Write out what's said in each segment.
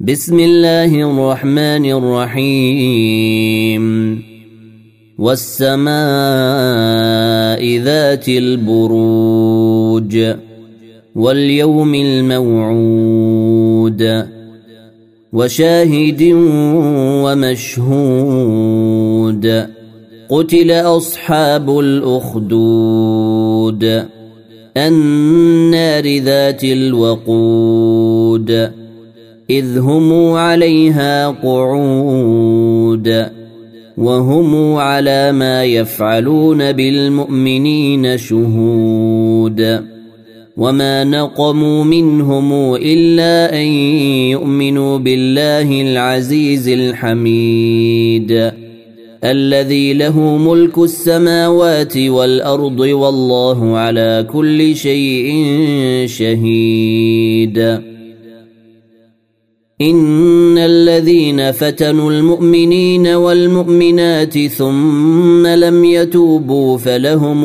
بسم الله الرحمن الرحيم والسماء ذات البروج واليوم الموعود وشاهد ومشهود قتل أصحاب الأخدود النار ذات الوقود إذ هم عليها قعود وهم على ما يفعلون بالمؤمنين شهود وما نقموا منهم إلا أن يؤمنوا بالله العزيز الحميد الذي له ملك السماوات والأرض والله على كل شيء شهيد إن الذين فتنوا المؤمنين والمؤمنات ثم لم يتوبوا فلهم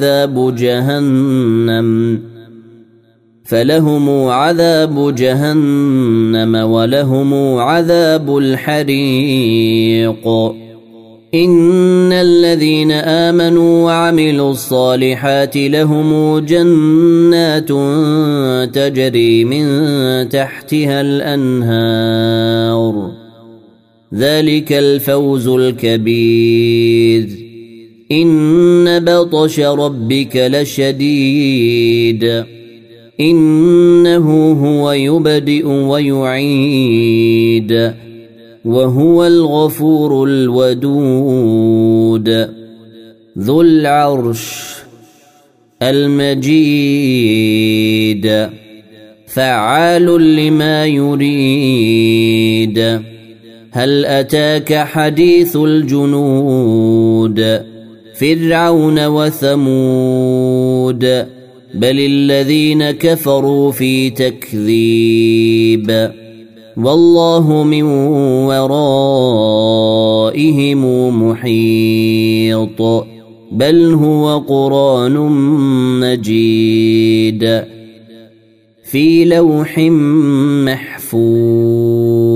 عذاب جهنم ولهم عذاب الحريق إن الذين آمنوا وعملوا الصالحات لهم جنات تجري من تحتها الأنهار ذلك الفوز الكبير إن بطش ربك لشديد إنه هو يبدئ ويعيد وهو الغفور الودود ذو العرش المجيد فعال لما يريد هل أتاك حديث الجنود فرعون وثمود بل الذين كفروا في تكذيب والله من ورائهم محيط بل هو قرآن مجيد في لوح محفوظ